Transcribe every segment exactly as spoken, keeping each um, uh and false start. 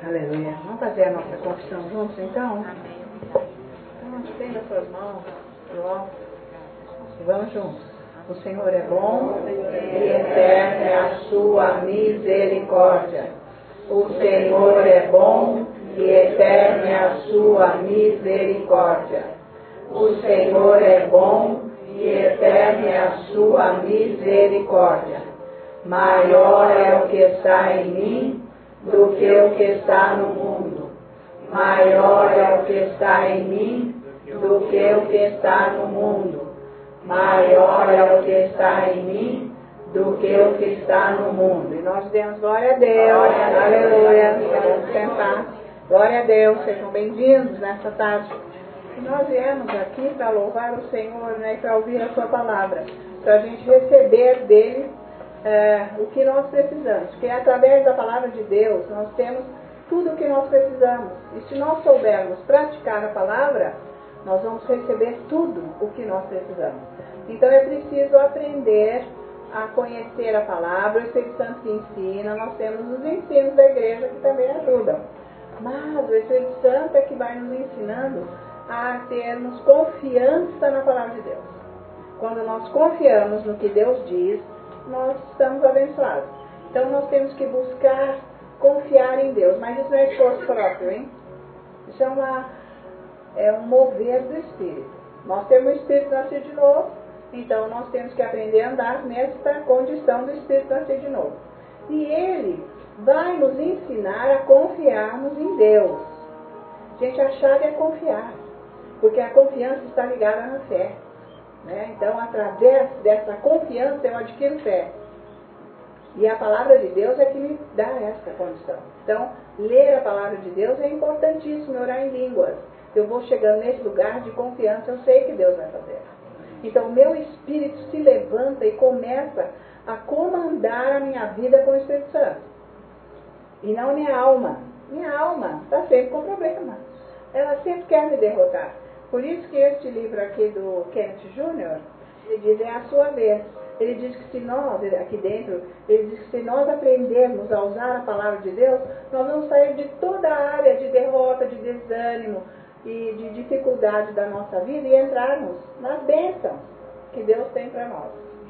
Aleluia. Vamos fazer a nossa confissão juntos, então? Então, estenda as suas mãos pro alto e vamos juntos. O Senhor é bom e eterna é a sua misericórdia. O Senhor é bom e eterna é a sua misericórdia. O Senhor é bom e eterna é a sua misericórdia. Maior é o que está em mim do que o que está no mundo. Maior é o que está em mim do que o que está no mundo. Maior é o que está em mim do que o que está no mundo. E nós demos glória a Deus. Glória a Deus. Aleluia. Vamos sentar. Glória a Deus. Sejam bem-vindos nesta tarde. E nós viemos aqui para louvar o Senhor, né, para ouvir a sua palavra, para a gente receber dele é, o que nós precisamos. Porque através da palavra de Deus nós temos tudo o que nós precisamos. E se nós soubermos praticar a palavra, nós vamos receber tudo o que nós precisamos. Então é preciso aprender a conhecer a palavra. O Espírito Santo que ensina, nós temos os ensinos da igreja que também ajudam. Mas o Espírito Santo é que vai nos ensinando a termos confiança na palavra de Deus. Quando nós confiamos no que Deus diz, nós estamos abençoados. Então nós temos que buscar confiar em Deus. Mas isso não é esforço próprio, hein? Isso é uma... é um mover do Espírito. Nós temos o Espírito nascido de novo, então nós temos que aprender a andar nesta condição do Espírito nascido de novo. E Ele vai nos ensinar a confiarmos em Deus. Gente, a chave é confiar, porque a confiança está ligada na fé, né? Então, através dessa confiança eu adquiro fé. E a palavra de Deus é que me dá essa condição. Então, ler a palavra de Deus é importantíssimo, orar em línguas. Eu vou chegando nesse lugar de confiança, eu sei que Deus vai fazer. Então, o meu espírito se levanta e começa a comandar a minha vida com o Espírito Santo. E não a minha alma. Minha alma está sempre com problema. Ela sempre quer me derrotar. Por isso que este livro aqui do Kenneth Júnior, ele diz, é a sua vez. Ele diz que se nós, aqui dentro, ele diz que se nós aprendermos a usar a palavra de Deus, nós vamos sair de toda a área de derrota, de desânimo e de dificuldade da nossa vida e entrarmos nas bênçãos que Deus tem para nós.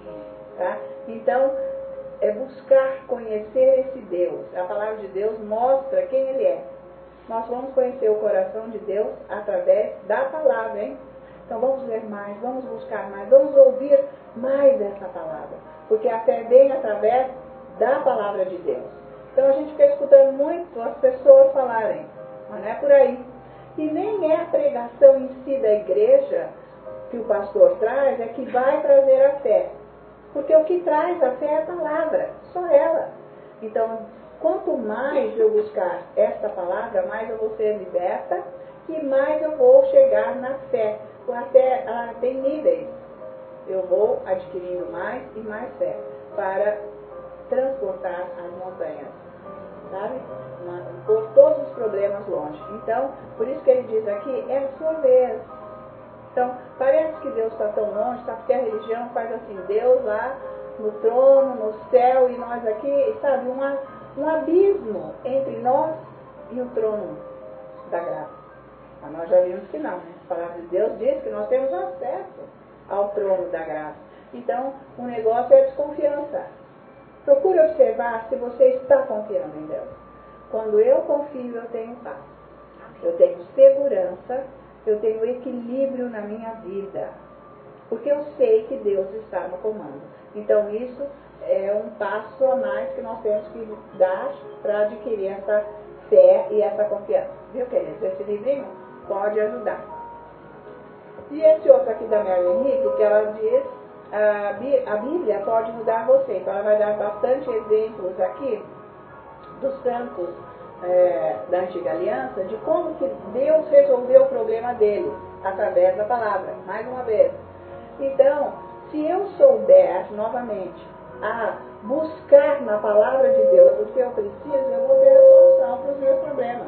Tá? Então, é buscar conhecer esse Deus. A palavra de Deus mostra quem Ele é. Nós vamos conhecer o coração de Deus através da palavra, hein? Então vamos ler mais, vamos buscar mais, vamos ouvir mais essa palavra. Porque a fé vem através da palavra de Deus. Então a gente fica escutando muito as pessoas falarem, mas não é por aí. E nem é a pregação em si da igreja que o pastor traz é que vai trazer a fé. Porque o que traz a fé é a palavra, só ela. Então, quanto mais eu buscar esta palavra, mais eu vou ser liberta e mais eu vou chegar na fé. A fé ela tem níveis. Eu vou adquirindo mais e mais fé para transportar as montanhas, sabe? Por todos os problemas longe. Então, por isso que ele diz aqui, é a sua vez. Então, parece que Deus está tão longe, tá? Porque a religião faz assim, Deus lá no trono, no céu, e nós aqui, sabe, uma, um abismo entre nós e o trono da graça. Mas nós já vimos que não, né? A palavra de Deus diz que nós temos acesso ao trono da graça. Então, o negócio é a desconfiança. Procure observar se você está confiando em Deus. Quando eu confio, eu tenho paz. Eu tenho segurança, eu tenho equilíbrio na minha vida. Porque eu sei que Deus está no comando. Então, isso é um passo a mais que nós temos que dar para adquirir essa fé e essa confiança. Viu, queridos? Esse livrinho pode ajudar. E esse outro aqui da Mary Henrique, que ela diz, a Bíblia pode mudar você. Então, ela vai dar bastante exemplos aqui dos santos é, da Antiga Aliança, de como que Deus resolveu o problema deles, através da palavra, mais uma vez. Então, se eu souber, novamente, a buscar na palavra de Deus o que eu preciso, eu vou ter a solução para os meus problemas.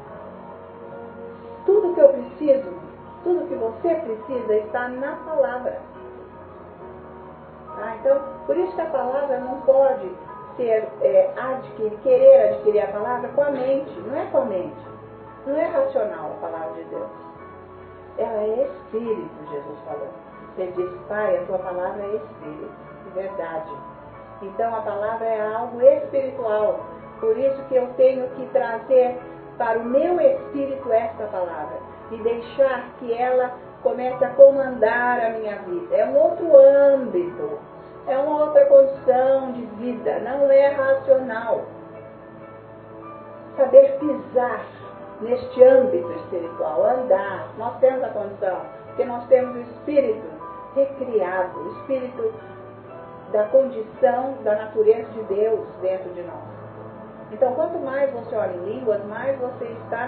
Tudo que eu preciso, tudo que você precisa está na palavra. Ah, então, por isso que a palavra não pode ser, é, adquirir, querer adquirir a palavra com a mente. Não é com a mente. Não é racional a palavra de Deus. Ela é espírito, Jesus falou. Ele disse, Pai, a tua palavra é espírito, de verdade. Então a palavra é algo espiritual. Por isso que eu tenho que trazer para o meu espírito esta palavra. E deixar que ela comece a comandar a minha vida. É um outro âmbito. É uma outra condição de vida. Não é racional. Saber pisar neste âmbito espiritual, andar. Nós temos a condição, porque nós temos o espírito recriado, o espírito da condição, da natureza de Deus dentro de nós. Então, quanto mais você ora em línguas, mais você está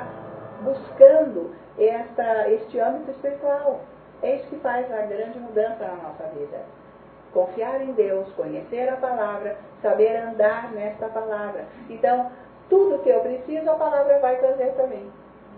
buscando esta, este âmbito espiritual. É isso que faz a grande mudança na nossa vida. Confiar em Deus, conhecer a palavra, saber andar nesta palavra. Então, tudo que eu preciso, a palavra vai trazer para mim.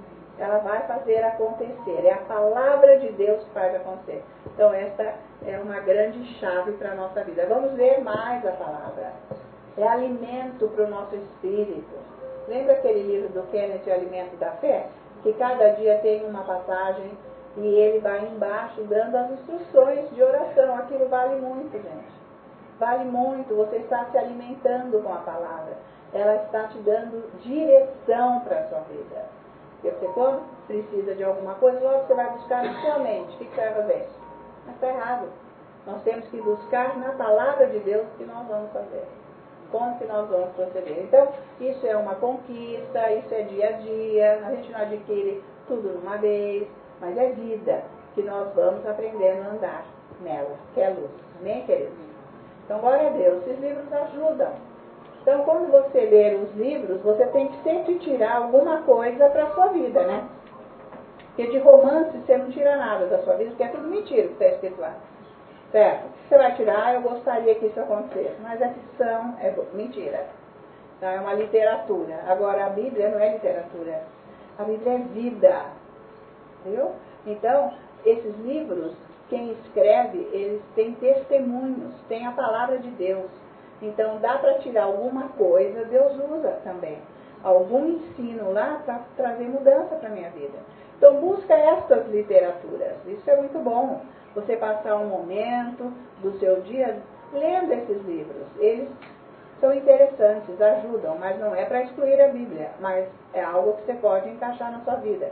Ela vai fazer acontecer. É a palavra de Deus que faz acontecer. Então, esta é uma grande chave para a nossa vida. Vamos ver mais a palavra. É alimento para o nosso espírito. Lembra aquele livro do Kenneth, Alimento da Fé? Que cada dia tem uma passagem e ele vai embaixo dando as instruções de oração. Aquilo vale muito, gente. Vale muito. Você está se alimentando com a palavra. Ela está te dando direção para a sua vida. E você, quando precisa de alguma coisa, logo você vai buscar na sua mente. O que você vai fazer? Mas está errado. Nós temos que buscar na palavra de Deus o que nós vamos fazer. Como que nós vamos proceder. Então, isso é uma conquista, isso é dia a dia. A gente não adquire tudo numa vez, mas é vida que nós vamos aprendendo a andar nela, que é luz. Amém, queridos? Então, glória a Deus. Esses livros ajudam. Então, quando você lê os livros, você tem que sempre tirar alguma coisa para a sua vida, né? Porque de romance você não tira nada da sua vida, porque é tudo mentira que está escrito lá. Certo? Você vai tirar, eu gostaria que isso acontecesse, mas a ficção é mentira. Então, é uma literatura. Agora, a Bíblia não é literatura. A Bíblia é vida. Viu? Então, esses livros, quem escreve, eles têm testemunhos, têm a palavra de Deus. Então, dá para tirar alguma coisa, Deus usa também. Algum ensino lá para trazer mudança para a minha vida. Então, busca estas literaturas. Isso é muito bom. Você passar um momento do seu dia lendo esses livros. Eles são interessantes, ajudam, mas não é para excluir a Bíblia. Mas é algo que você pode encaixar na sua vida.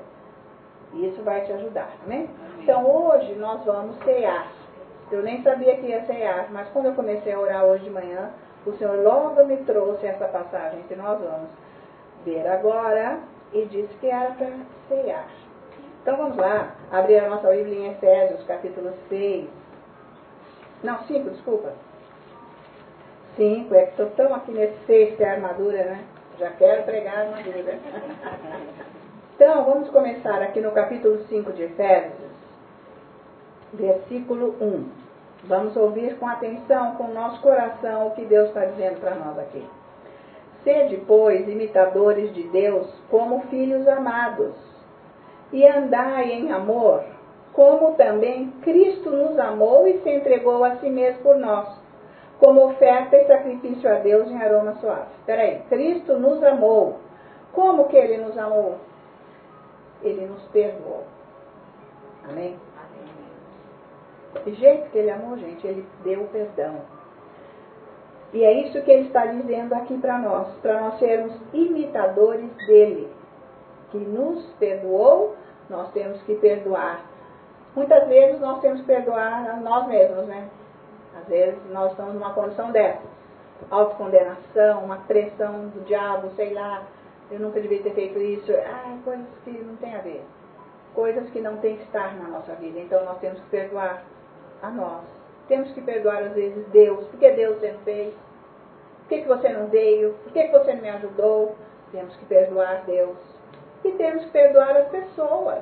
E isso vai te ajudar, amém? Então, hoje nós vamos cear. Eu nem sabia que ia cear, mas quando eu comecei a orar hoje de manhã, o Senhor logo me trouxe essa passagem que nós vamos ver agora e disse que era para cear. Então vamos lá, abrir a nossa Bíblia em Efésios, capítulo seis. Não, cinco, desculpa. cinco, é que estou tão aqui nesse seis, que é a armadura, né? Já quero pregar a armadura. Então, vamos começar aqui no capítulo cinco de Efésios, versículo um. Vamos ouvir com atenção, com o nosso coração, o que Deus está dizendo para nós aqui. Sede, pois, imitadores de Deus, como filhos amados, e andai em amor, como também Cristo nos amou e se entregou a si mesmo por nós, como oferta e sacrifício a Deus em aroma suave. Espera aí, Cristo nos amou. Como que Ele nos amou? Ele nos perdoou. Amém? Do jeito que Ele amou, gente, Ele deu o perdão. E é isso que Ele está dizendo aqui para nós, para nós sermos imitadores dEle, que nos perdoou, nós temos que perdoar. Muitas vezes nós temos que perdoar a nós mesmos, né? Às vezes nós estamos numa condição dessa. Autocondenação, uma pressão do diabo, sei lá, eu nunca devia ter feito isso. Ah, coisas que não tem a ver. Coisas que não tem que estar na nossa vida. Então nós temos que perdoar a nós. Temos que perdoar às vezes Deus. Por que Deus você não fez? Por que, que você não veio? Por que, que você não me ajudou? Temos que perdoar Deus. E temos que perdoar as pessoas.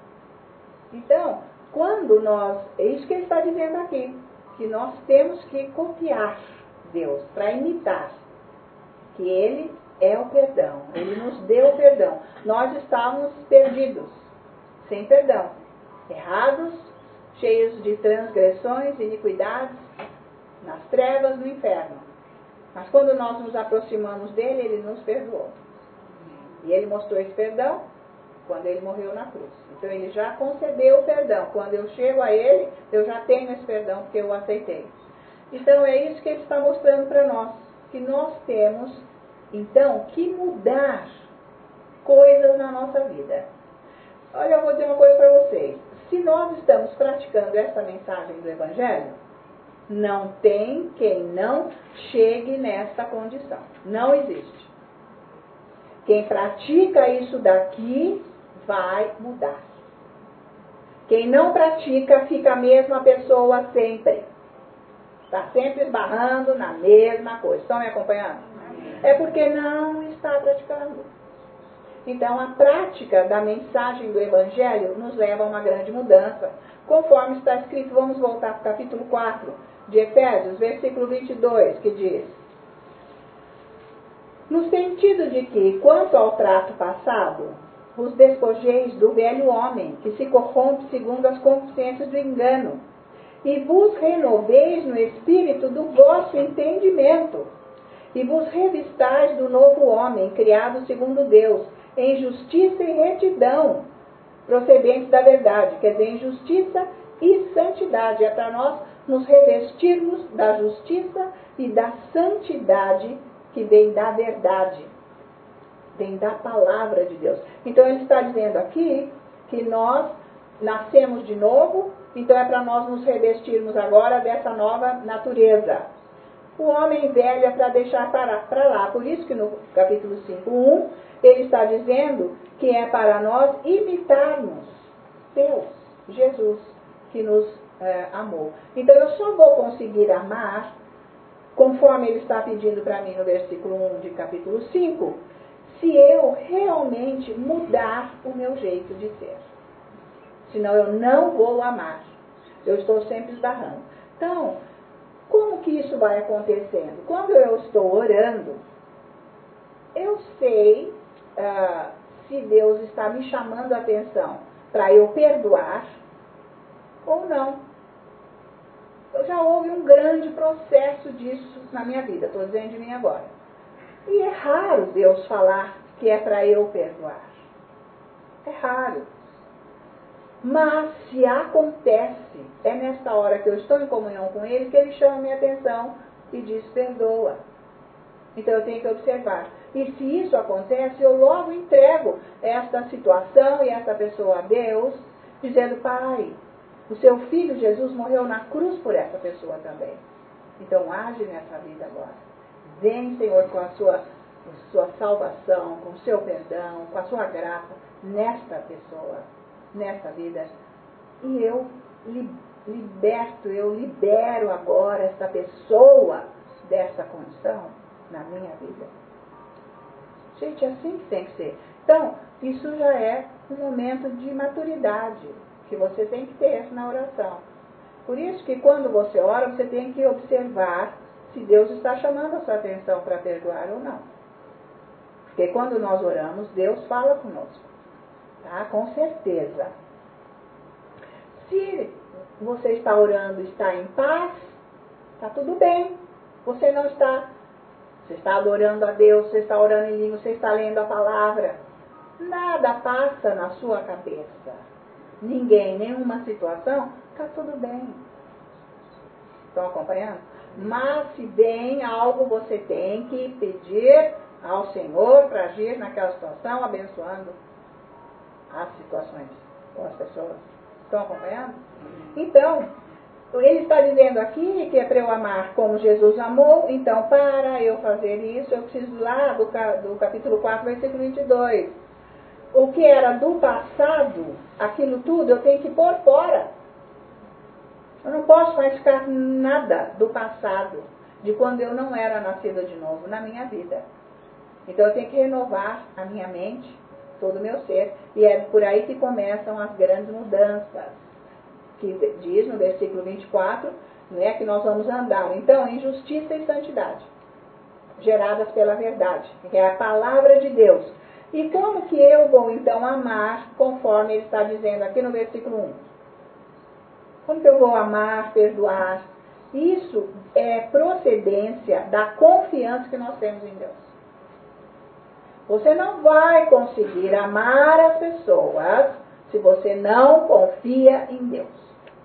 Então, quando nós... É isso que ele está dizendo aqui. Que nós temos que copiar Deus, para imitar. Que Ele é o perdão. Ele nos deu o perdão. Nós estávamos perdidos, sem perdão. Errados, cheios de transgressões, iniquidades, nas trevas do inferno. Mas quando nós nos aproximamos dele, ele nos perdoou. E ele mostrou esse perdão quando ele morreu na cruz. Então ele já concedeu o perdão. Quando eu chego a ele, eu já tenho esse perdão porque eu o aceitei. Então é isso que ele está mostrando para nós. Que nós temos, então, que mudar coisas na nossa vida. Olha, eu vou dizer uma coisa para vocês. Se nós estamos praticando essa mensagem do Evangelho, não tem quem não chegue nessa condição. Não existe. Quem pratica isso daqui vai mudar. Quem não pratica fica a mesma pessoa sempre. Está sempre esbarrando na mesma coisa. Estão me acompanhando? É porque não está praticando. Então, a prática da mensagem do Evangelho nos leva a uma grande mudança. Conforme está escrito, vamos voltar para o capítulo quatro de Efésios, versículo vinte e dois, que diz: no sentido de que, quanto ao trato passado, vos despojeis do velho homem, que se corrompe segundo as concupiscências do engano, e vos renoveis no espírito do vosso entendimento, e vos revistais do novo homem, criado segundo Deus, em justiça e retidão, procedentes da verdade, quer dizer, em justiça e santidade. É para nós nos revestirmos da justiça e da santidade que vem da verdade, vem da palavra de Deus. Então ele está dizendo aqui que nós nascemos de novo, então é para nós nos revestirmos agora dessa nova natureza. O homem velho é para deixar para lá. Por isso que no capítulo cinco, um, ele está dizendo que é para nós imitarmos Deus, Jesus, que nos é, amou. Então eu só vou conseguir amar, conforme ele está pedindo para mim no versículo um de capítulo cinco, se eu realmente mudar o meu jeito de ser. Senão eu não vou amar. Eu estou sempre esbarrando. Então, como que isso vai acontecendo? Quando eu estou orando, eu sei ah, se Deus está me chamando a atenção para eu perdoar ou não. Já houve um grande processo disso na minha vida, estou dizendo de mim agora. E é raro Deus falar que é para eu perdoar. É raro. Mas se acontece, é nesta hora que eu estou em comunhão com Ele que Ele chama minha atenção e diz perdoa. Então eu tenho que observar. E se isso acontece, eu logo entrego esta situação e esta pessoa a Deus, dizendo, Pai, o seu filho Jesus morreu na cruz por essa pessoa também. Então age nessa vida agora. Vem, Senhor, com a sua, a sua salvação, com o seu perdão, com a sua graça nesta pessoa, nesta vida. E eu liberto, eu libero agora essa pessoa dessa condição na minha vida. Gente, é assim que tem que ser. Então, isso já é um momento de maturidade que você tem que ter na oração. Por isso que quando você ora, você tem que observar se Deus está chamando a sua atenção para perdoar ou não. Porque quando nós oramos, Deus fala conosco. Tá? Com certeza. Se você está orando e está em paz, está tudo bem. Você não está, você está adorando a Deus, você está orando em língua, você está lendo a palavra. Nada passa na sua cabeça. Ninguém, nenhuma situação, está tudo bem. Estão acompanhando? Mas se vem algo, você tem que pedir ao Senhor para agir naquela situação, abençoando as situações com as pessoas. Estão acompanhando? Então, ele está dizendo aqui que é para eu amar como Jesus amou. Então, para eu fazer isso, eu preciso lá do, do capítulo quatro, versículo vinte e dois. O que era do passado, aquilo tudo, eu tenho que pôr fora. Eu não posso mais ficar nada do passado, de quando eu não era nascida de novo na minha vida. Então eu tenho que renovar a minha mente, todo o meu ser, e é por aí que começam as grandes mudanças, que diz no versículo vinte e quatro, não é, que nós vamos andar, então, em justiça e santidade, geradas pela verdade, que é a palavra de Deus. E como que eu vou, então, amar, conforme ele está dizendo aqui no versículo um? Como que eu vou amar, perdoar Isso é procedência da confiança que nós temos em Deus. Você não vai conseguir amar as pessoas se você não confia em Deus.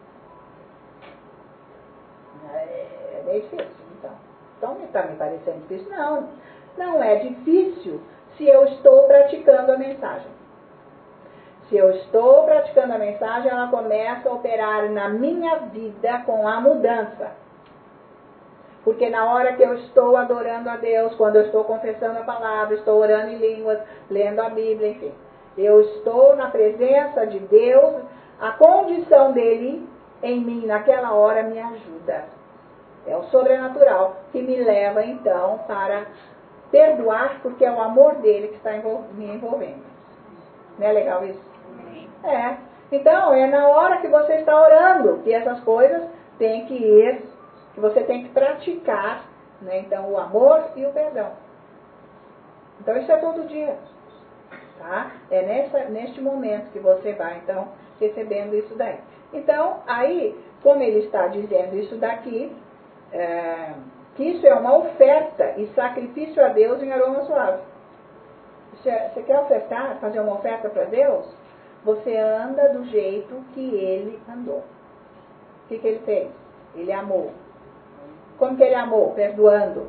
É meio difícil, então. Então, está me parecendo difícil? Não. Não é difícil se eu estou praticando a mensagem. Se eu estou praticando a mensagem, ela começa a operar na minha vida com a mudança. Porque na hora que eu estou adorando a Deus, quando eu estou confessando a palavra, estou orando em línguas, lendo a Bíblia, enfim, eu estou na presença de Deus, a condição dele em mim naquela hora me ajuda. É o sobrenatural que me leva então para perdoar, porque é o amor dele que está me envolvendo. Não é legal isso? É. Então, é na hora que você está orando que essas coisas têm que ir, que você tem que praticar, né? Então, o amor e o perdão. Então, isso é todo dia. Tá? É nessa, neste momento que você vai, então, recebendo isso daí. Então, aí, como ele está dizendo isso daqui, é, que isso é uma oferta e sacrifício a Deus em aroma suave. Você, você quer ofertar, fazer uma oferta para Deus? Você anda do jeito que ele andou. O que, que ele fez? Ele amou. Como que ele amou? Perdoando.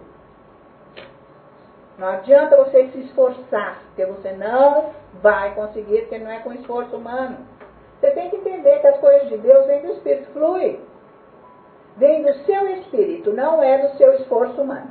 Não adianta você se esforçar, porque você não vai conseguir, porque não é com esforço humano. Você tem que entender que as coisas de Deus vêm do Espírito, flui. Vem do seu Espírito, não é do seu esforço humano.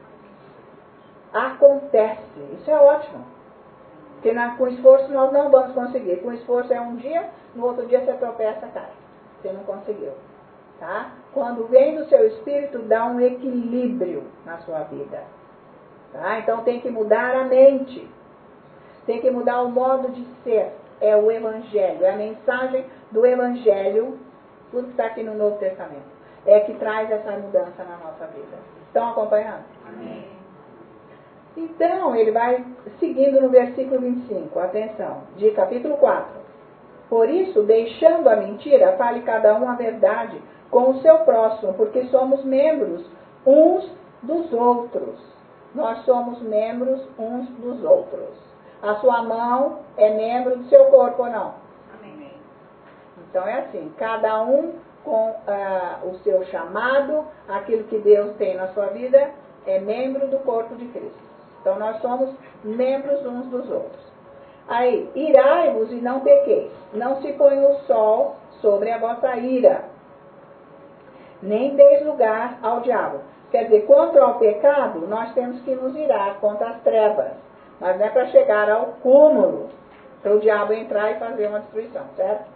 Acontece. Isso é ótimo. Porque na, com esforço nós não vamos conseguir. Com esforço é um dia, no outro dia você tropeça, cai. Você não conseguiu. Tá? Quando vem do seu Espírito, dá um equilíbrio na sua vida. Tá? Então tem que mudar a mente. Tem que mudar o modo de ser. É o Evangelho. É a mensagem do Evangelho. Tudo que está aqui no Novo Testamento. É que traz essa mudança na nossa vida. Estão acompanhando? Amém. Então, ele vai seguindo no versículo vinte e cinco. Atenção. De capítulo quatro. Por isso, deixando a mentira, fale cada um a verdade com o seu próximo, porque somos membros uns dos outros. Nós somos membros uns dos outros. A sua mão é membro do seu corpo ou não? Amém. Então é assim, cada um com ah, o seu chamado, aquilo que Deus tem na sua vida, é membro do corpo de Cristo. Então nós somos membros uns dos outros. Aí, irai-vos e não pequeis. Não se põe o sol sobre a vossa ira, nem deis lugar ao diabo. Quer dizer, contra o pecado, nós temos que nos irar contra as trevas. Mas não é para chegar ao cúmulo, para o diabo entrar e fazer uma destruição, certo?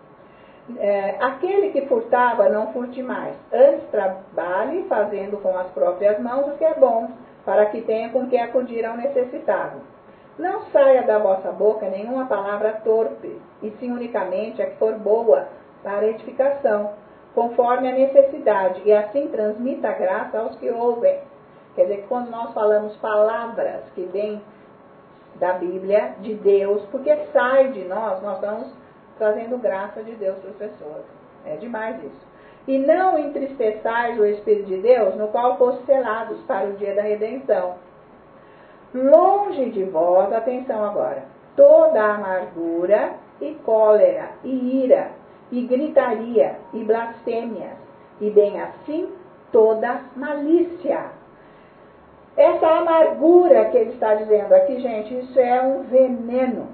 É, aquele que furtava, não furte mais. Antes trabalhe fazendo com as próprias mãos o que é bom, para que tenha com que acudir ao necessitado. Não saia da vossa boca nenhuma palavra torpe, e sim unicamente a que for boa para edificação, conforme a necessidade, e assim transmita a graça aos que ouvem. Quer dizer que quando nós falamos palavras que vêm da Bíblia, de Deus, porque sai de nós, nós estamos trazendo graça de Deus para as pessoas. É demais isso. E não entristeçais o Espírito de Deus, no qual foste selados para o dia da redenção. Longe de vós, atenção agora, toda amargura e cólera e ira e gritaria e blasfêmias, e bem assim toda malícia. Essa amargura que ele está dizendo aqui, gente, isso é um veneno.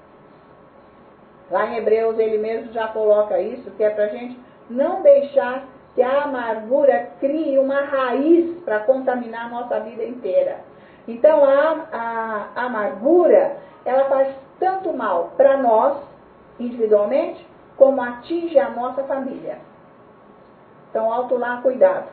Lá em Hebreus ele mesmo já coloca isso, que é para a gente não deixar que a amargura crie uma raiz para contaminar a nossa vida inteira. Então a, a, a amargura, ela faz tanto mal para nós, individualmente, como atinge a nossa família. Então, alto lá, cuidado.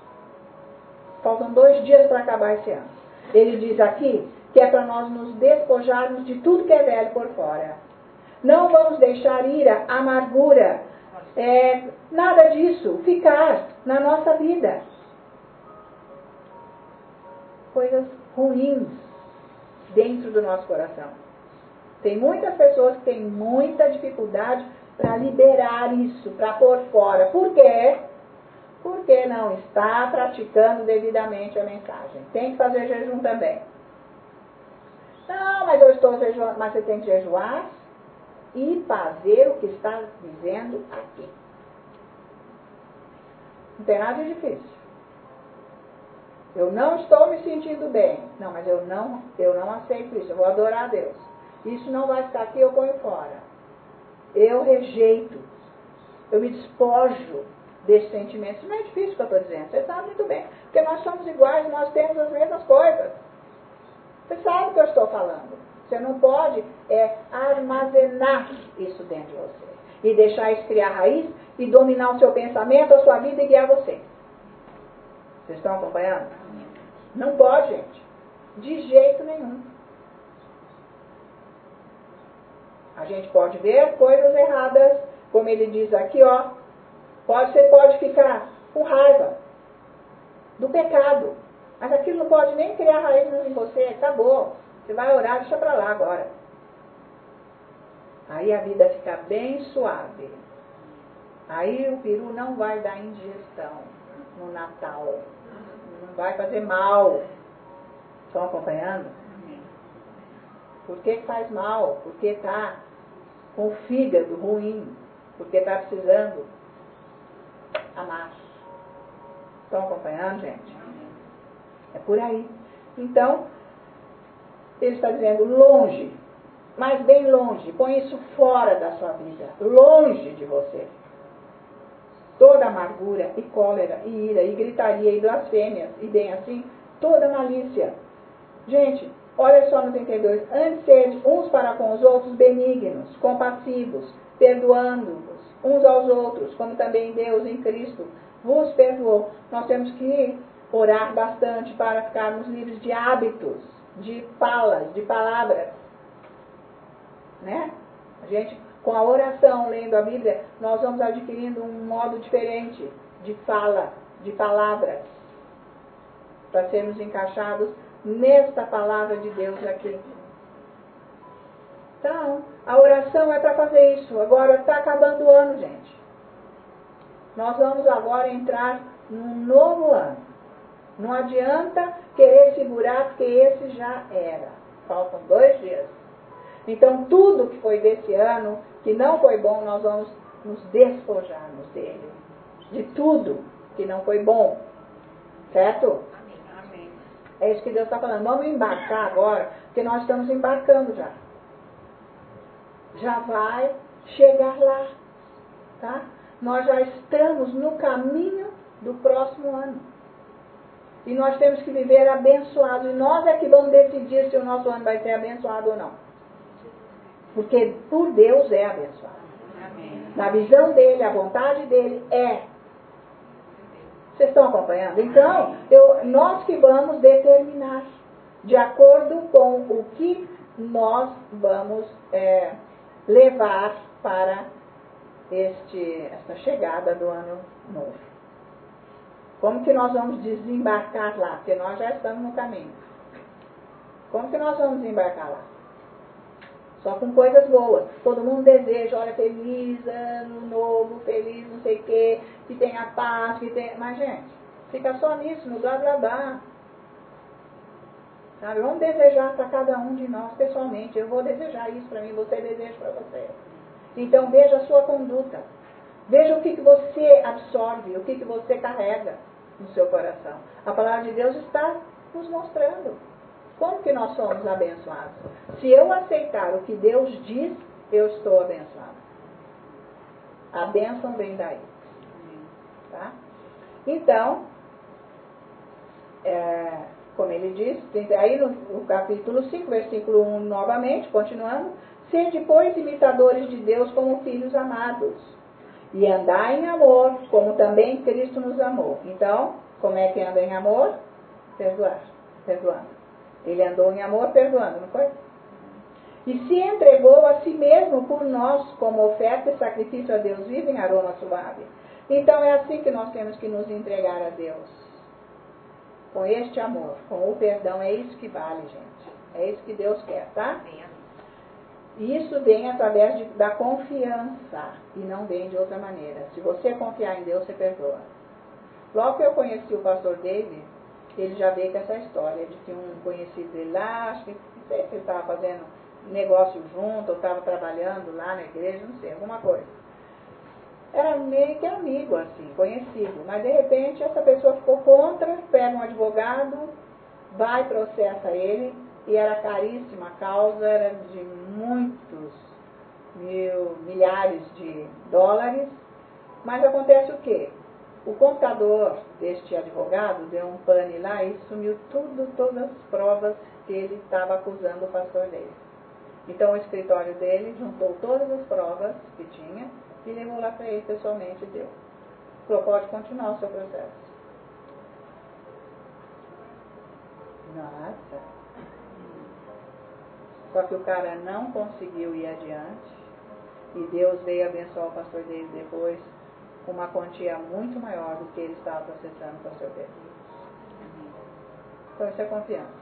Faltam dois dias para acabar esse ano. Ele diz aqui que é para nós nos despojarmos de tudo que é velho por fora. Não vamos deixar ira, amargura, é, nada disso ficar na nossa vida. Coisas ruins dentro do nosso coração. Tem muitas pessoas que têm muita dificuldade para liberar isso, para pôr fora. Por quê? porque não está praticando devidamente a mensagem. Tem que fazer jejum também. Não, mas eu estou jejuando. Mas você tem que jejuar e fazer o que está dizendo aqui. Não tem nada de difícil. Eu não estou me sentindo bem. Não, mas eu não, eu não aceito isso. Eu vou adorar a Deus. Isso não vai ficar aqui, eu ponho fora. Eu rejeito. Eu me despojo desse sentimento. Isso não é difícil o que eu estou dizendo. Você sabe muito bem. Porque nós somos iguais, nós temos as mesmas coisas. Você sabe o que eu estou falando. Você não pode é, armazenar isso dentro de você. E deixar isso criar raiz e dominar o seu pensamento, a sua vida e guiar você. Vocês estão acompanhando? Não pode, gente. De jeito nenhum. A gente pode ver coisas erradas, como ele diz aqui, ó. Pode, você pode ficar com raiva do pecado. Mas aquilo não pode nem criar raiz em você. Acabou. Você vai orar, deixa pra lá agora. Aí a vida fica bem suave. Aí o peru não vai dar indigestão no Natal. Não vai fazer mal. Estão acompanhando? Por que faz mal? Porque está com o fígado ruim. Porque está precisando amar. Estão acompanhando, gente? É por aí. Então, ele está dizendo longe, mas bem longe. Põe isso fora da sua vida. Longe de você. Toda amargura e cólera e ira e gritaria e blasfêmias e bem assim, toda malícia. Gente, olha só no trinta e dois. Antes sede uns para com os outros benignos, compassivos, perdoando-vos uns aos outros, como também Deus em Cristo vos perdoou. Nós temos que orar bastante para ficarmos livres de hábitos, de falas, de palavras. Né? A gente, com a oração, lendo a Bíblia, nós vamos adquirindo um modo diferente de fala, de palavras, para sermos encaixados nesta palavra de Deus aqui. Então, a oração é para fazer isso. Agora está acabando o ano, gente. Nós vamos agora entrar num novo ano. Não adianta querer segurar, porque esse já era. Faltam dois dias. Então, tudo que foi desse ano, que não foi bom, nós vamos nos despojarmos dele. De tudo que não foi bom. Certo? Amém. É isso que Deus está falando. Vamos embarcar agora, porque nós estamos embarcando já. Já vai chegar lá. Tá? Nós já estamos no caminho do próximo ano. E nós temos que viver abençoados. E nós é que vamos decidir se o nosso ano vai ser abençoado ou não. Porque por Deus é abençoado. Amém. Na visão dele, a vontade dele é. Vocês estão acompanhando? Então, eu, nós que vamos determinar, de acordo com o que nós vamos é, levar para este, esta chegada do ano novo. Como que nós vamos desembarcar lá? Porque nós já estamos no caminho. Como que nós vamos desembarcar lá? Só com coisas boas. Todo mundo deseja, olha, feliz ano novo, feliz não sei o quê, que tenha paz, que tenha... Mas, gente, fica só nisso, no blá blá blá. Sabe? Vamos desejar para cada um de nós pessoalmente. Eu vou desejar isso para mim, você deseja para você. Então, veja a sua conduta. Veja o que, que você absorve, o que, que você carrega no seu coração. A palavra de Deus está nos mostrando como que nós somos abençoados. Se eu aceitar o que Deus diz, eu estou abençoado. A bênção vem daí. Tá? Então, é, como ele diz, aí no, no capítulo cinco, versículo um, novamente, continuando, sede, pois, imitadores de Deus como filhos amados, e andar em amor, como também Cristo nos amou. Então, como é que anda em amor? Perdoar, perdoando. Ele andou em amor perdoando, não foi? E se entregou a si mesmo por nós, como oferta e sacrifício a Deus vivo em aroma suave. Então é assim que nós temos que nos entregar a Deus. Com este amor, com o perdão, é isso que vale, gente. É isso que Deus quer, tá? E isso vem através de, da confiança, e não vem de outra maneira. Se você confiar em Deus, você perdoa. Logo que eu conheci o pastor David, ele já veio com essa história de que um conhecido dele lá, acho que não sei se ele estava fazendo negócio junto, ou estava trabalhando lá na igreja, não sei, alguma coisa. Era meio que amigo, assim, conhecido. Mas de repente essa pessoa ficou contra, pega um advogado, vai, processa ele, e era caríssima a causa, era de muitos mil, milhares de dólares. Mas acontece o quê? O computador deste advogado deu um pane lá e sumiu tudo, todas as provas que ele estava acusando o pastor dele. Então o escritório dele juntou todas as provas que tinha e levou lá para ele pessoalmente e deu. Falou, pode continuar o seu processo. Nossa! Só que o cara não conseguiu ir adiante e Deus veio abençoar o pastor dele depois com uma quantia muito maior do que ele estava processando o pastor dele. Então isso é confiança.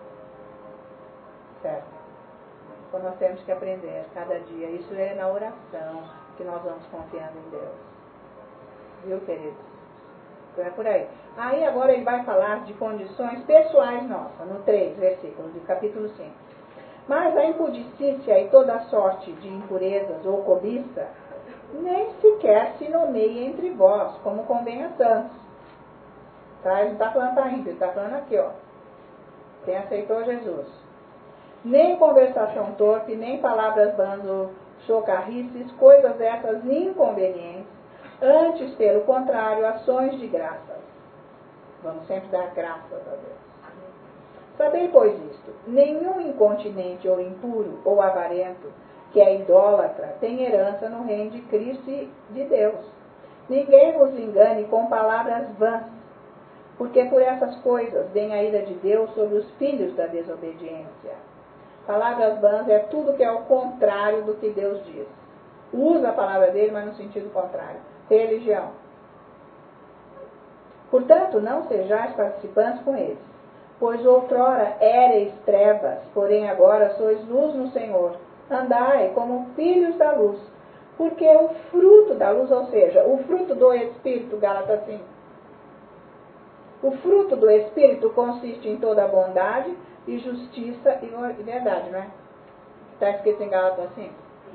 Certo? Então nós temos que aprender cada dia. Isso é na oração que nós vamos confiando em Deus. Viu, queridos? Então é por aí. Aí agora ele vai falar de condições pessoais nossas, no três, versículo do capítulo cinco. Mas a impudicícia e toda sorte de impurezas ou cobiça nem sequer se nomeia entre vós, como convém a santos. Tá? Ele não está falando para ímpio, ele está falando aqui, ó. Quem aceitou Jesus. Nem conversação torpe, nem palavras vãs ou chocarrices, coisas essas inconvenientes, antes, pelo contrário, ações de graças. Vamos sempre dar graças a Deus. Sabei, pois, isto, nenhum incontinente ou impuro ou avarento, que é idólatra, tem herança no reino de Cristo e de Deus. Ninguém vos engane com palavras vãs, porque por essas coisas vem a ira de Deus sobre os filhos da desobediência. Palavras vãs é tudo que é o contrário do que Deus diz. Usa a palavra dele, mas no sentido contrário. Religião. Portanto, não sejais participantes com eles, pois outrora éreis trevas, porém agora sois luz no Senhor. Andai como filhos da luz, porque o fruto da luz, ou seja, o fruto do Espírito, Gálatas cinco, o fruto do Espírito consiste em toda bondade e justiça e verdade, não é? Está escrito em Gálatas cinco.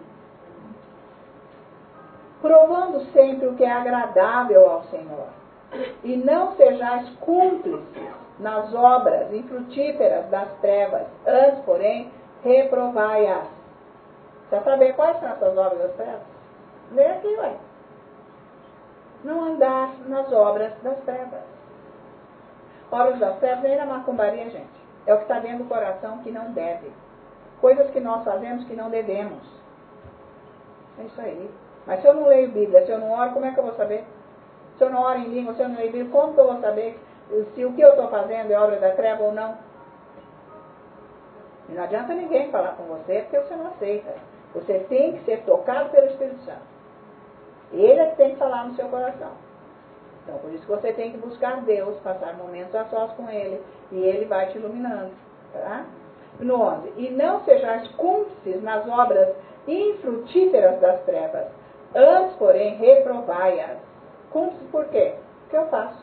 Provando sempre o que é agradável ao Senhor, e não sejais cúmplices nas obras infrutíferas das trevas, antes, porém, reprovai-as. Quer saber quais são essas obras das trevas? Lê aqui, ué. Não andar nas obras das trevas. Obras das trevas nem na macumbaria, gente. É o que está dentro do coração que não deve. Coisas que nós fazemos que não devemos. É isso aí. Mas se eu não leio Bíblia, se eu não oro, como é que eu vou saber? Se eu não oro em língua, se eu não leio Bíblia, como que eu vou saber se o que eu estou fazendo é obra da treva ou não? E não adianta ninguém falar com você, porque você não aceita. Você tem que ser tocado pelo Espírito Santo. Ele é que tem que falar no seu coração. Então, por isso que você tem que buscar Deus, passar momentos a sós com Ele, e Ele vai te iluminando. Tá? No onze. E não sejais cúmplices nas obras infrutíferas das trevas, antes, porém, reprovai-as. Cúmplices por quê? O que eu faço?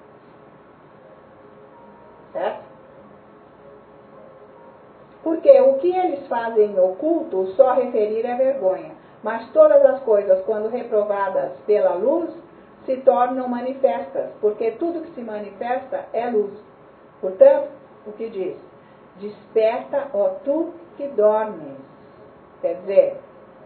Certo? Porque o que eles fazem em oculto, só referir é vergonha. Mas todas as coisas, quando reprovadas pela luz, se tornam manifestas, porque tudo que se manifesta é luz. Portanto, o que diz? Desperta, ó tu que dormes. Quer dizer,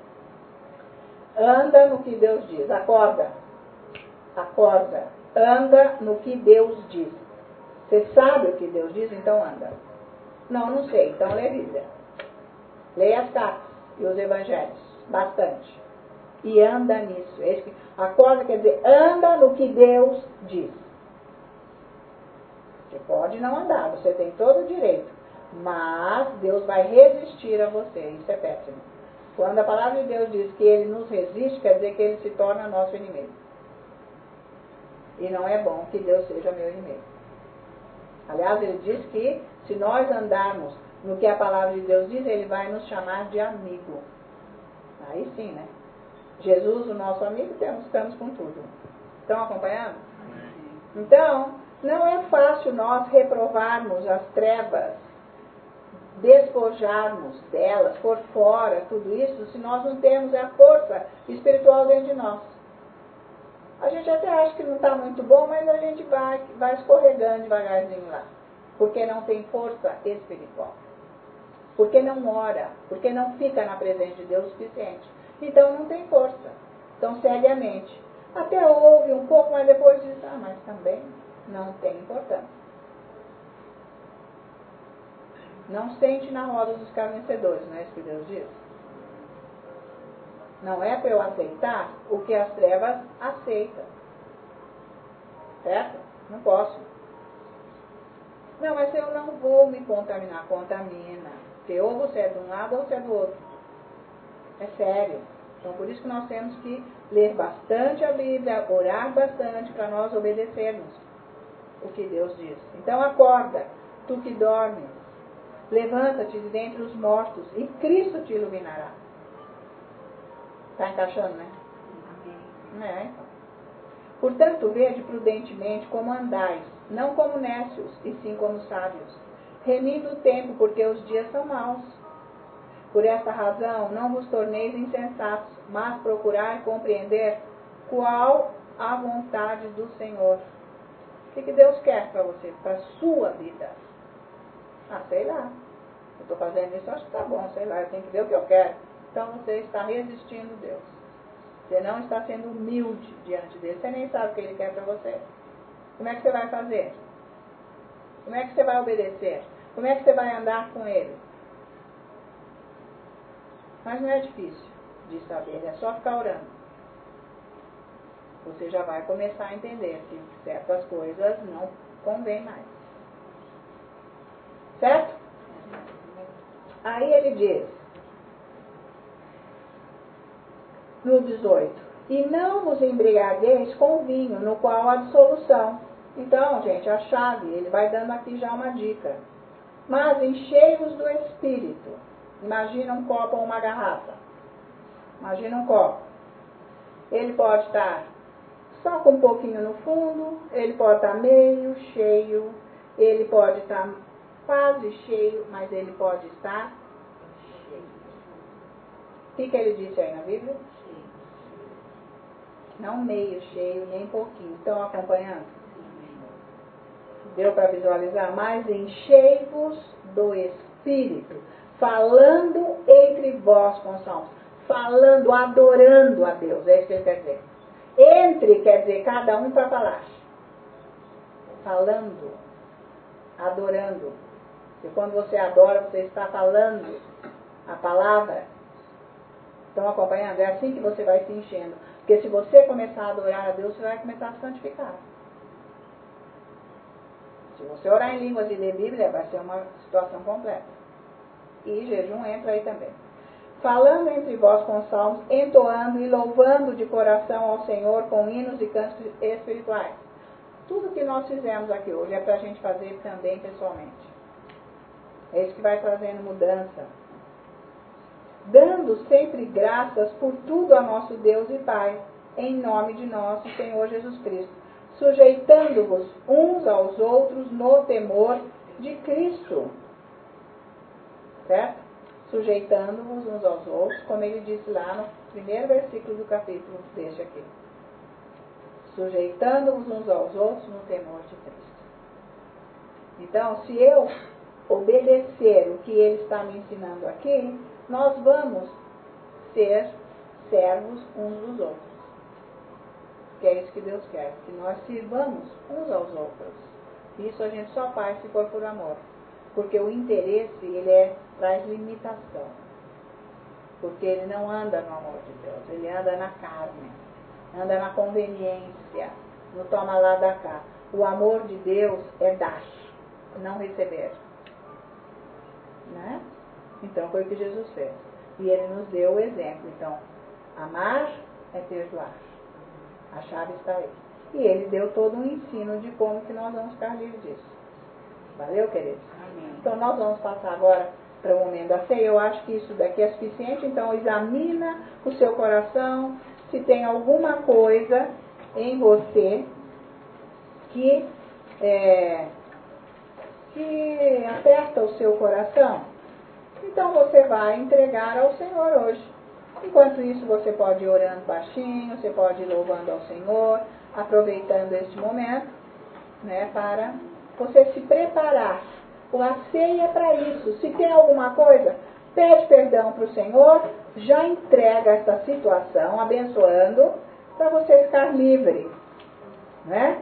anda no que Deus diz. Acorda. Acorda. Anda no que Deus diz. Você sabe o que Deus diz, então anda. Não, não sei. Então lê a Bíblia. Leia as cartas e os evangelhos. Bastante. E anda nisso. Esse, acorda quer dizer, anda no que Deus diz. Você pode não andar, você tem todo o direito. Mas Deus vai resistir a você. Isso é péssimo. Quando a palavra de Deus diz que Ele nos resiste, quer dizer que Ele se torna nosso inimigo. E não é bom que Deus seja meu inimigo. Aliás, Ele diz que se nós andarmos no que a palavra de Deus diz, Ele vai nos chamar de amigo. Aí sim, né? Jesus, o nosso amigo, temos, estamos com tudo. Estão acompanhando? Então, não é fácil nós reprovarmos as trevas, despojarmos delas, por fora, tudo isso, se nós não temos a força espiritual dentro de nós. A gente até acha que não está muito bom, mas a gente vai, vai escorregando devagarzinho lá. Porque não tem força espiritual. Porque não ora, porque não fica na presença de Deus o suficiente. Então não tem força. Então segue a mente. Até ouve um pouco, mas depois diz, ah, mas também não tem importância. Não sente na roda dos vencedores, não é isso que Deus diz? Não é para eu aceitar o que as trevas aceitam. Certo? Não posso. Não, mas eu não vou me contaminar. Contamina. Porque ou você é de um lado ou você é do outro. É sério. Então, por isso que nós temos que ler bastante a Bíblia, orar bastante para nós obedecermos o que Deus diz. Então, acorda, tu que dormes. Levanta-te de dentre os mortos e Cristo te iluminará. Está encaixando, né? É. Portanto, vede prudentemente como andais, não como nécios, e sim como sábios, remindo o tempo, porque os dias são maus. Por esta razão, não vos torneis insensatos, mas procurai compreender qual a vontade do Senhor. O que, que Deus quer para você, para a sua vida? Ah, sei lá. Eu estou fazendo isso, acho que está bom, sei lá, eu tenho que ver o que eu quero. Então você está resistindo a Deus. Você não está sendo humilde diante dele. Você nem sabe o que ele quer para você. Como é que você vai fazer? Como é que você vai obedecer? Como é que você vai andar com ele? Mas não é difícil de saber, é só ficar orando. Você já vai começar a entender que certas coisas não convêm mais. Certo? Aí ele diz, no dezoito, e não vos embriagueis com vinho, no qual há dissolução. Então, gente, a chave, ele vai dando aqui já uma dica. Mas enchei-vos do Espírito. Imagina um copo ou uma garrafa. Imagina um copo. Ele pode estar só com um pouquinho no fundo, ele pode estar meio cheio, ele pode estar quase cheio, mas ele pode estar cheio. O que, que ele disse aí na Bíblia? Não meio cheio, nem pouquinho. Estão acompanhando? Deu para visualizar? Mas enchei-vos do Espírito, falando entre vós com salmos, falando, adorando a Deus. É isso que ele quer dizer. Entre quer dizer cada um para falar. Falando, adorando. E quando você adora, você está falando a palavra. Estão acompanhando? É assim que você vai se enchendo. Porque se você começar a adorar a Deus, você vai começar a se santificar. Se você orar em línguas e ler Bíblia, vai ser uma situação completa. E jejum entra aí também. Falando entre vós com salmos, entoando e louvando de coração ao Senhor com hinos e cantos espirituais. Tudo que nós fizemos aqui hoje é para a gente fazer também pessoalmente. É isso que vai trazendo mudança. Dando sempre graças por tudo a nosso Deus e Pai, em nome de nosso Senhor Jesus Cristo, sujeitando-vos uns aos outros no temor de Cristo. Certo? Sujeitando-vos uns aos outros, como ele disse lá no primeiro versículo do capítulo deste aqui. Sujeitando-vos uns aos outros no temor de Cristo. Então, se eu obedecer o que ele está me ensinando aqui, nós vamos ser servos uns dos outros. Que é isso que Deus quer, que nós sirvamos uns aos outros. Isso a gente só faz se for por amor. Porque o interesse, ele é, traz limitação. Porque ele não anda no amor de Deus, ele anda na carne, anda na conveniência, no toma lá da cá. O amor de Deus é dar, não receber. Né? Então foi o que Jesus fez. E ele nos deu o exemplo. Então, amar é perdoar. A chave está aí. E ele deu todo um ensino de como que nós vamos ficar livres disso. Valeu, queridos? Amém. Então nós vamos passar agora para o momento da ceia. Eu acho que isso daqui é suficiente. Então examina o seu coração se tem alguma coisa em você que, é, que aperta o seu coração, então você vai entregar ao Senhor hoje. Enquanto isso, você pode ir orando baixinho, você pode ir louvando ao Senhor, aproveitando este momento, né, para você se preparar. A ceia é para isso. Se tem alguma coisa, pede perdão para o Senhor, já entrega essa situação, abençoando, para você ficar livre. Né?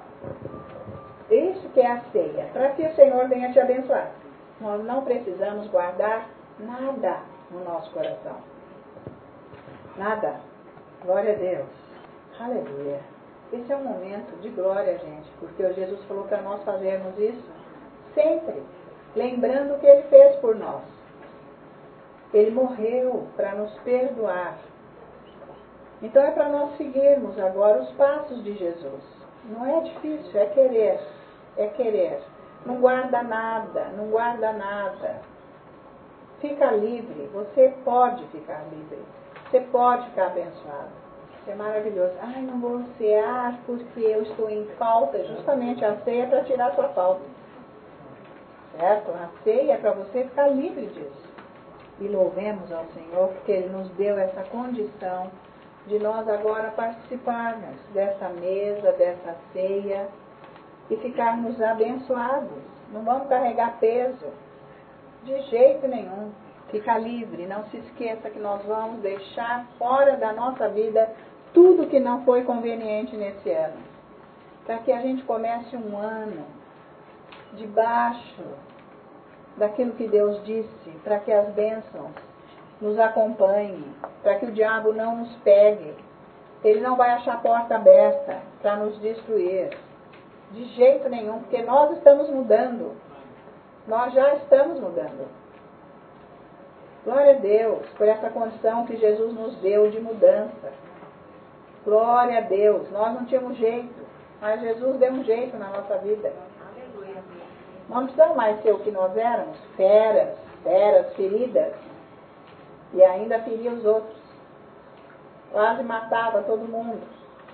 Isso que é a ceia, para que o Senhor venha te abençoar. Nós não precisamos guardar nada no nosso coração. Nada. Glória a Deus. Aleluia. Esse é um momento de glória, gente, porque o Jesus falou para nós fazermos isso sempre, lembrando o que Ele fez por nós. Ele morreu para nos perdoar. Então é para nós seguirmos agora os passos de Jesus. Não é difícil, é querer. É querer. Não guarda nada, não guarda nada. Fica livre, você pode ficar livre. Você pode ficar abençoado. Isso é maravilhoso. Ai, não vou cear porque eu estou em falta. Justamente a ceia é para tirar a sua falta. Certo? A ceia é para você ficar livre disso. E louvemos ao Senhor porque Ele nos deu essa condição de nós agora participarmos dessa mesa, dessa ceia e ficarmos abençoados. Não vamos carregar peso de jeito nenhum. Fica livre, não se esqueça que nós vamos deixar fora da nossa vida tudo que não foi conveniente nesse ano. Para que a gente comece um ano debaixo daquilo que Deus disse, para que as bênçãos nos acompanhem, para que o diabo não nos pegue. Ele não vai achar a porta aberta para nos destruir. De jeito nenhum, porque nós estamos mudando. Nós já estamos mudando. Glória a Deus por essa condição que Jesus nos deu de mudança. Glória a Deus. Nós não tínhamos jeito, mas Jesus deu um jeito na nossa vida. Nós não precisamos mais ser o que nós éramos, feras, feras, feridas, e ainda feria os outros. Quase matava todo mundo.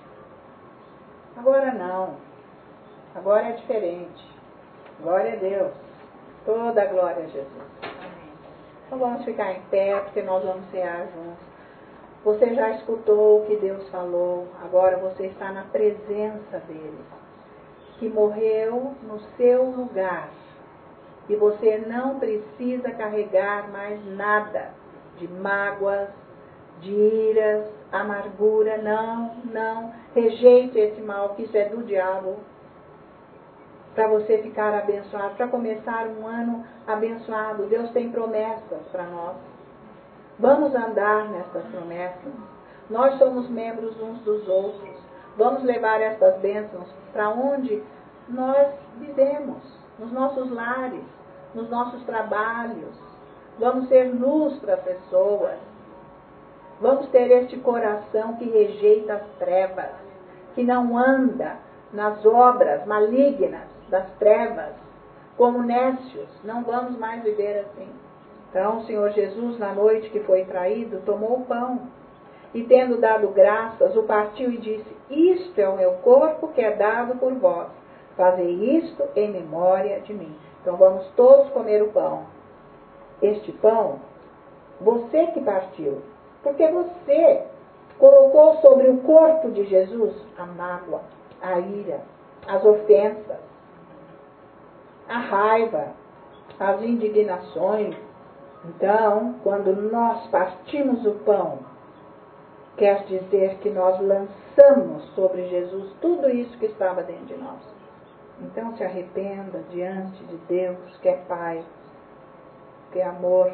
Agora não. Agora é diferente. Glória a Deus. Toda a glória a Jesus. Então vamos ficar em pé, porque nós vamos cear juntos. Você já escutou o que Deus falou, agora você está na presença dele, que morreu no seu lugar. E você não precisa carregar mais nada de mágoas, de iras, amargura. Não, não. Rejeite esse mal, que isso é do diabo. Para você ficar abençoado, para começar um ano abençoado. Deus tem promessas para nós. Vamos andar nessas promessas. Nós somos membros uns dos outros. Vamos levar essas bênçãos para onde nós vivemos, nos nossos lares, nos nossos trabalhos. Vamos ser luz para as pessoas. Vamos ter este coração que rejeita as trevas, que não anda nas obras malignas das trevas, como nécios. Não vamos mais viver assim. Então, o Senhor Jesus, na noite que foi traído, tomou o pão e, tendo dado graças, o partiu e disse: isto é o meu corpo que é dado por vós. Fazei isto em memória de mim. Então, vamos todos comer o pão. Este pão, você que partiu, porque você colocou sobre o corpo de Jesus a mágoa, a ira, as ofensas, a raiva, as indignações. Então, quando nós partimos o pão, quer dizer que nós lançamos sobre Jesus tudo isso que estava dentro de nós. Então, se arrependa diante de Deus, que é Pai, que é amor,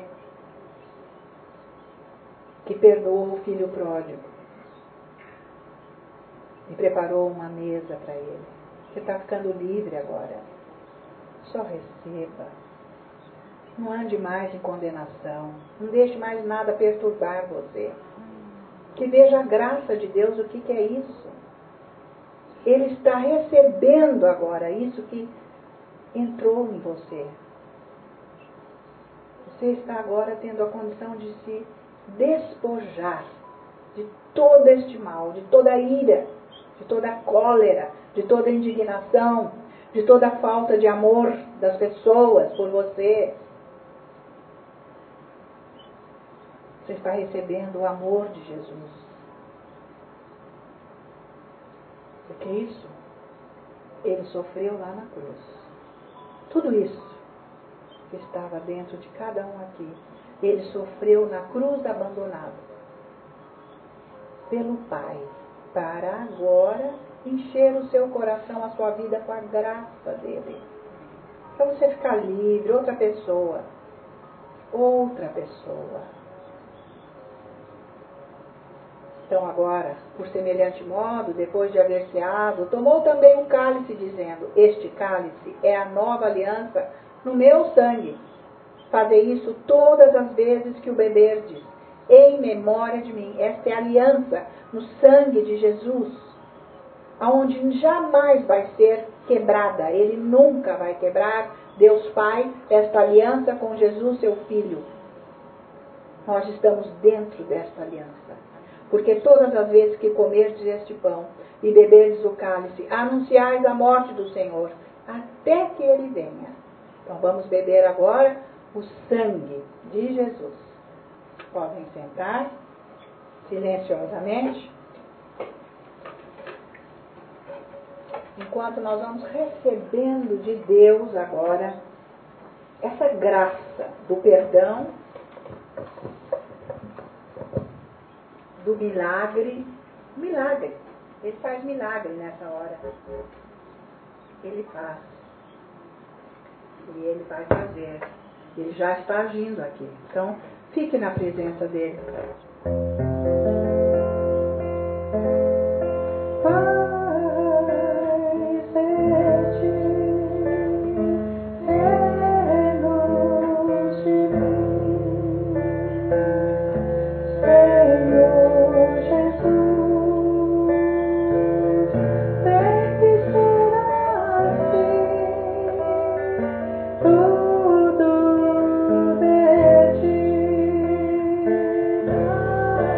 que perdoou o filho pródigo e preparou uma mesa para ele. Você está ficando livre agora. Só receba. Não ande mais em condenação. Não deixe mais nada perturbar você. Que veja a graça de Deus, o que, que é isso. Ele está recebendo agora isso que entrou em você. Você está agora tendo a condição de se despojar de todo este mal, de toda a ira, de toda cólera, de toda indignação, de toda falta de amor das pessoas por você. Você está recebendo o amor de Jesus. Porque isso, ele sofreu lá na cruz. Tudo isso que estava dentro de cada um aqui, ele sofreu na cruz abandonado pelo Pai, para agora encher o seu coração, a sua vida com a graça dele. Para você ficar livre, outra pessoa, outra pessoa. Então agora, por semelhante modo, depois de haver ceado, tomou também um cálice, dizendo: este cálice é a nova aliança no meu sangue. Fazei isso todas as vezes que o beberdes, em memória de mim. Esta é a aliança no sangue de Jesus, aonde jamais vai ser quebrada. Ele nunca vai quebrar, Deus Pai, esta aliança com Jesus, seu Filho. Nós estamos dentro desta aliança. Porque todas as vezes que comerdes este pão e beberdes o cálice, anunciais a morte do Senhor, até que ele venha. Então vamos beber agora o sangue de Jesus. Podem sentar silenciosamente. Enquanto nós vamos recebendo de Deus agora essa graça do perdão, do milagre, milagre. Ele faz milagre nessa hora. Ele faz. E ele vai fazer. Ele já está agindo aqui. Então, fique na presença dele. Tudo de ti.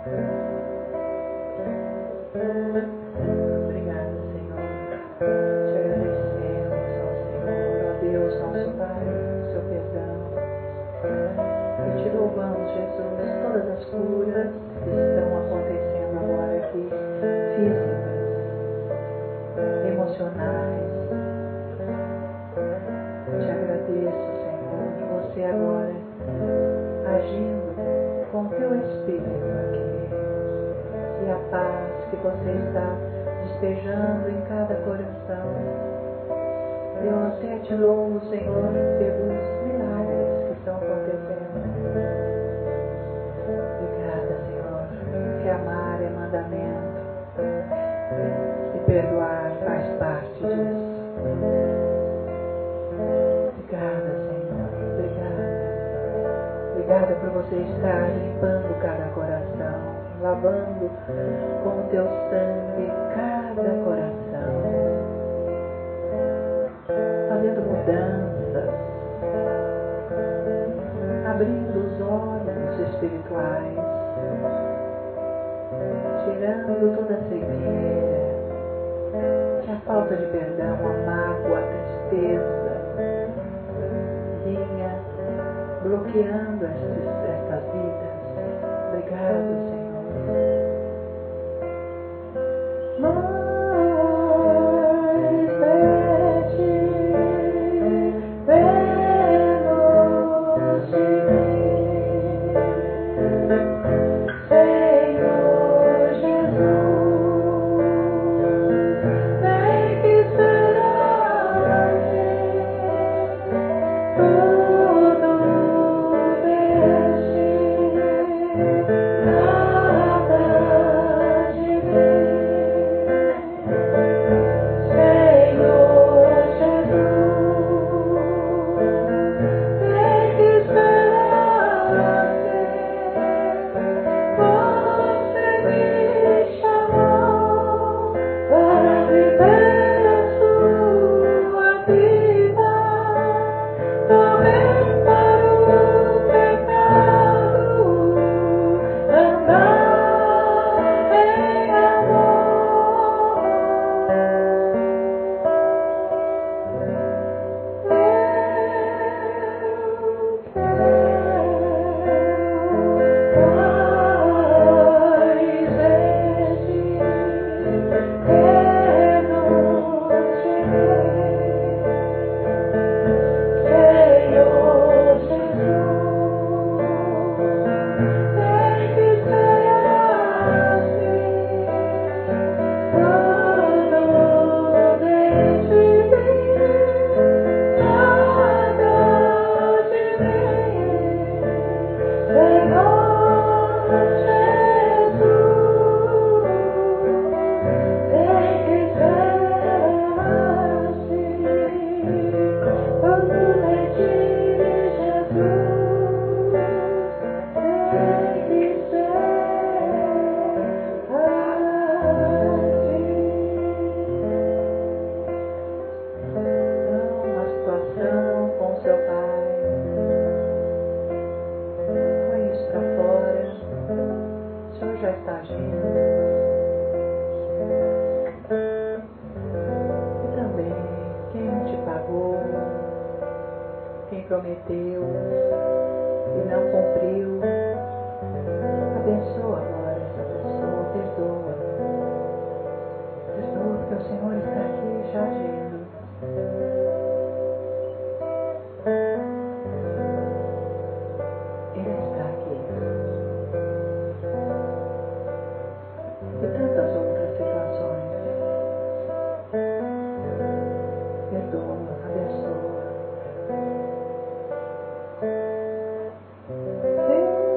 Obrigada, Senhor. Te agradecemos, ó Senhor, ó Deus, nosso Pai, seu perdão. E te louvamos, Jesus, todas as curas que estão acontecendo agora aqui, físicas, emocionais. Te agradeço, Senhor, você agora agindo com o teu Espírito aqui. E a paz que você está despejando em cada coração. Eu até te louvo, Senhor, pelos milagres que estão acontecendo. Obrigada, Senhor, que amar é mandamento e perdoar faz parte disso. Obrigada, Senhor, obrigada. Obrigada por você estar limpando cada coração, lavando com o teu sangue cada coração, fazendo mudanças, abrindo os olhos espirituais, tirando toda a cegueira, que a falta de perdão, a mágoa, a tristeza vinha bloqueando estes, estas vidas. Obrigado, Senhor. Prometeu e não cumpriu, abençoa agora essa pessoa, perdoa, perdoa porque o Senhor está aqui já agindo. Ele está aqui. E tantas outras situações. Perdoa, abençoa. Thank you.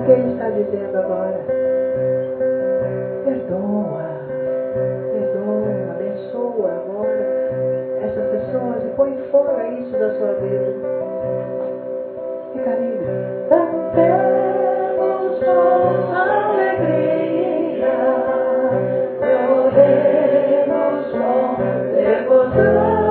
o que Ele está dizendo agora. Perdoa, perdoa, abençoa agora essas pessoas e põe fora isso da sua vida. Fica livre. Cantemos com alegria, oremos com devoção.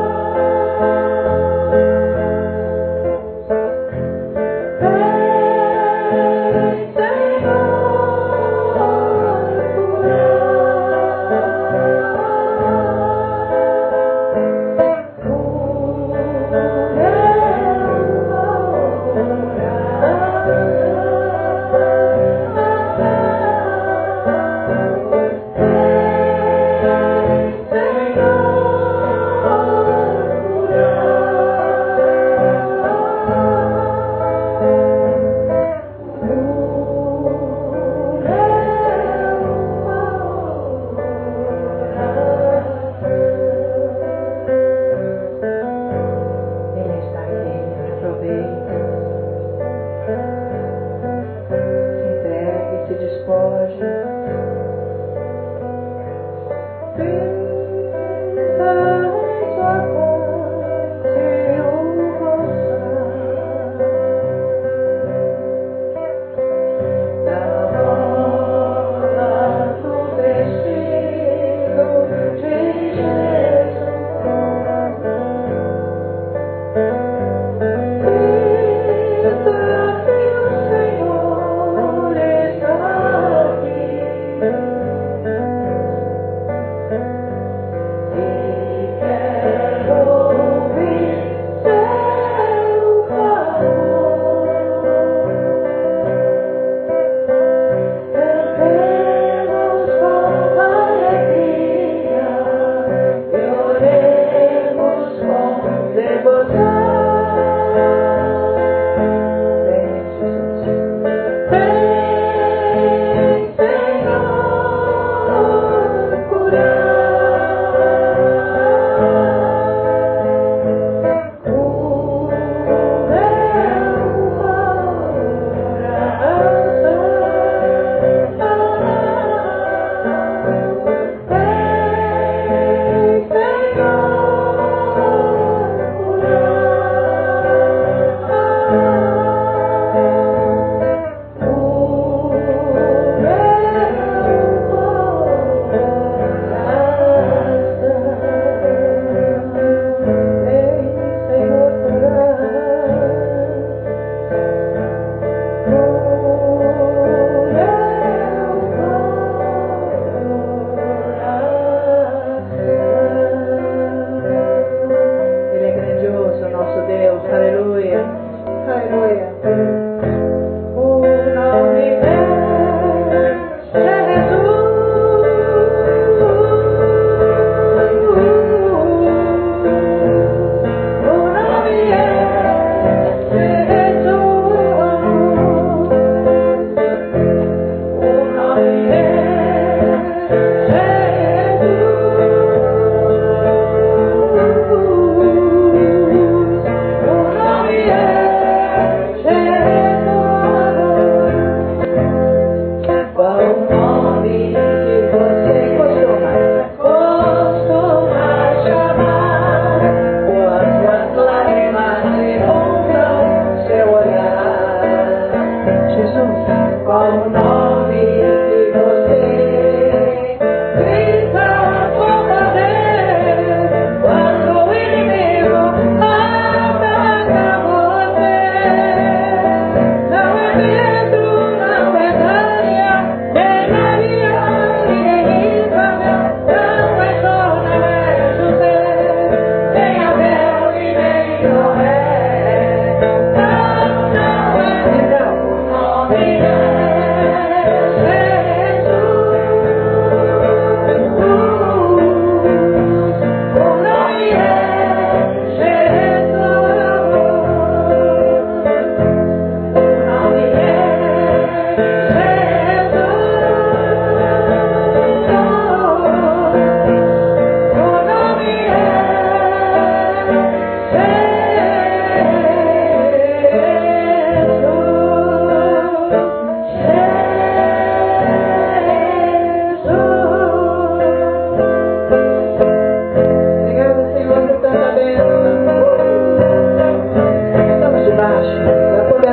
Yeah.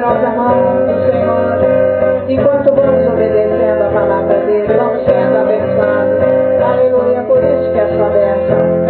nós amamos o Senhor. Enquanto vamos obedecendo a palavra dele, vamos sendo abençoados. Aleluia, por isso que é sua bênção.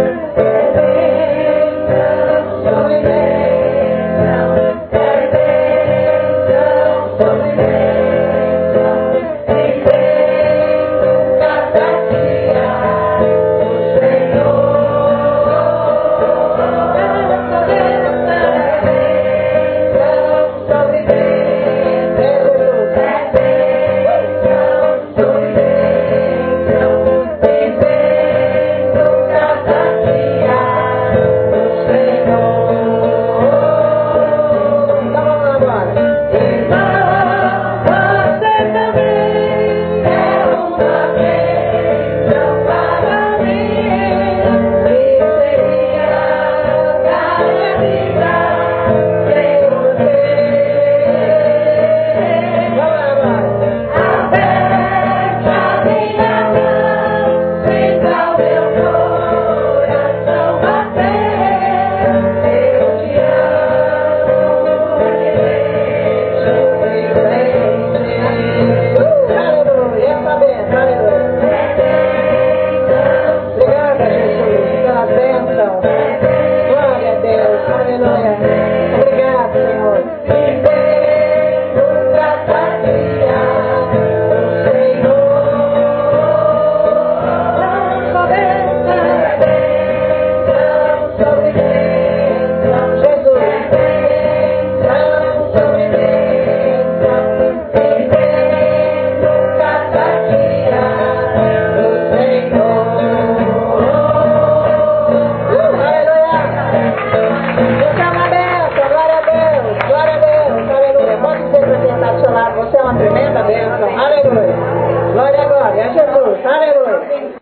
Sobre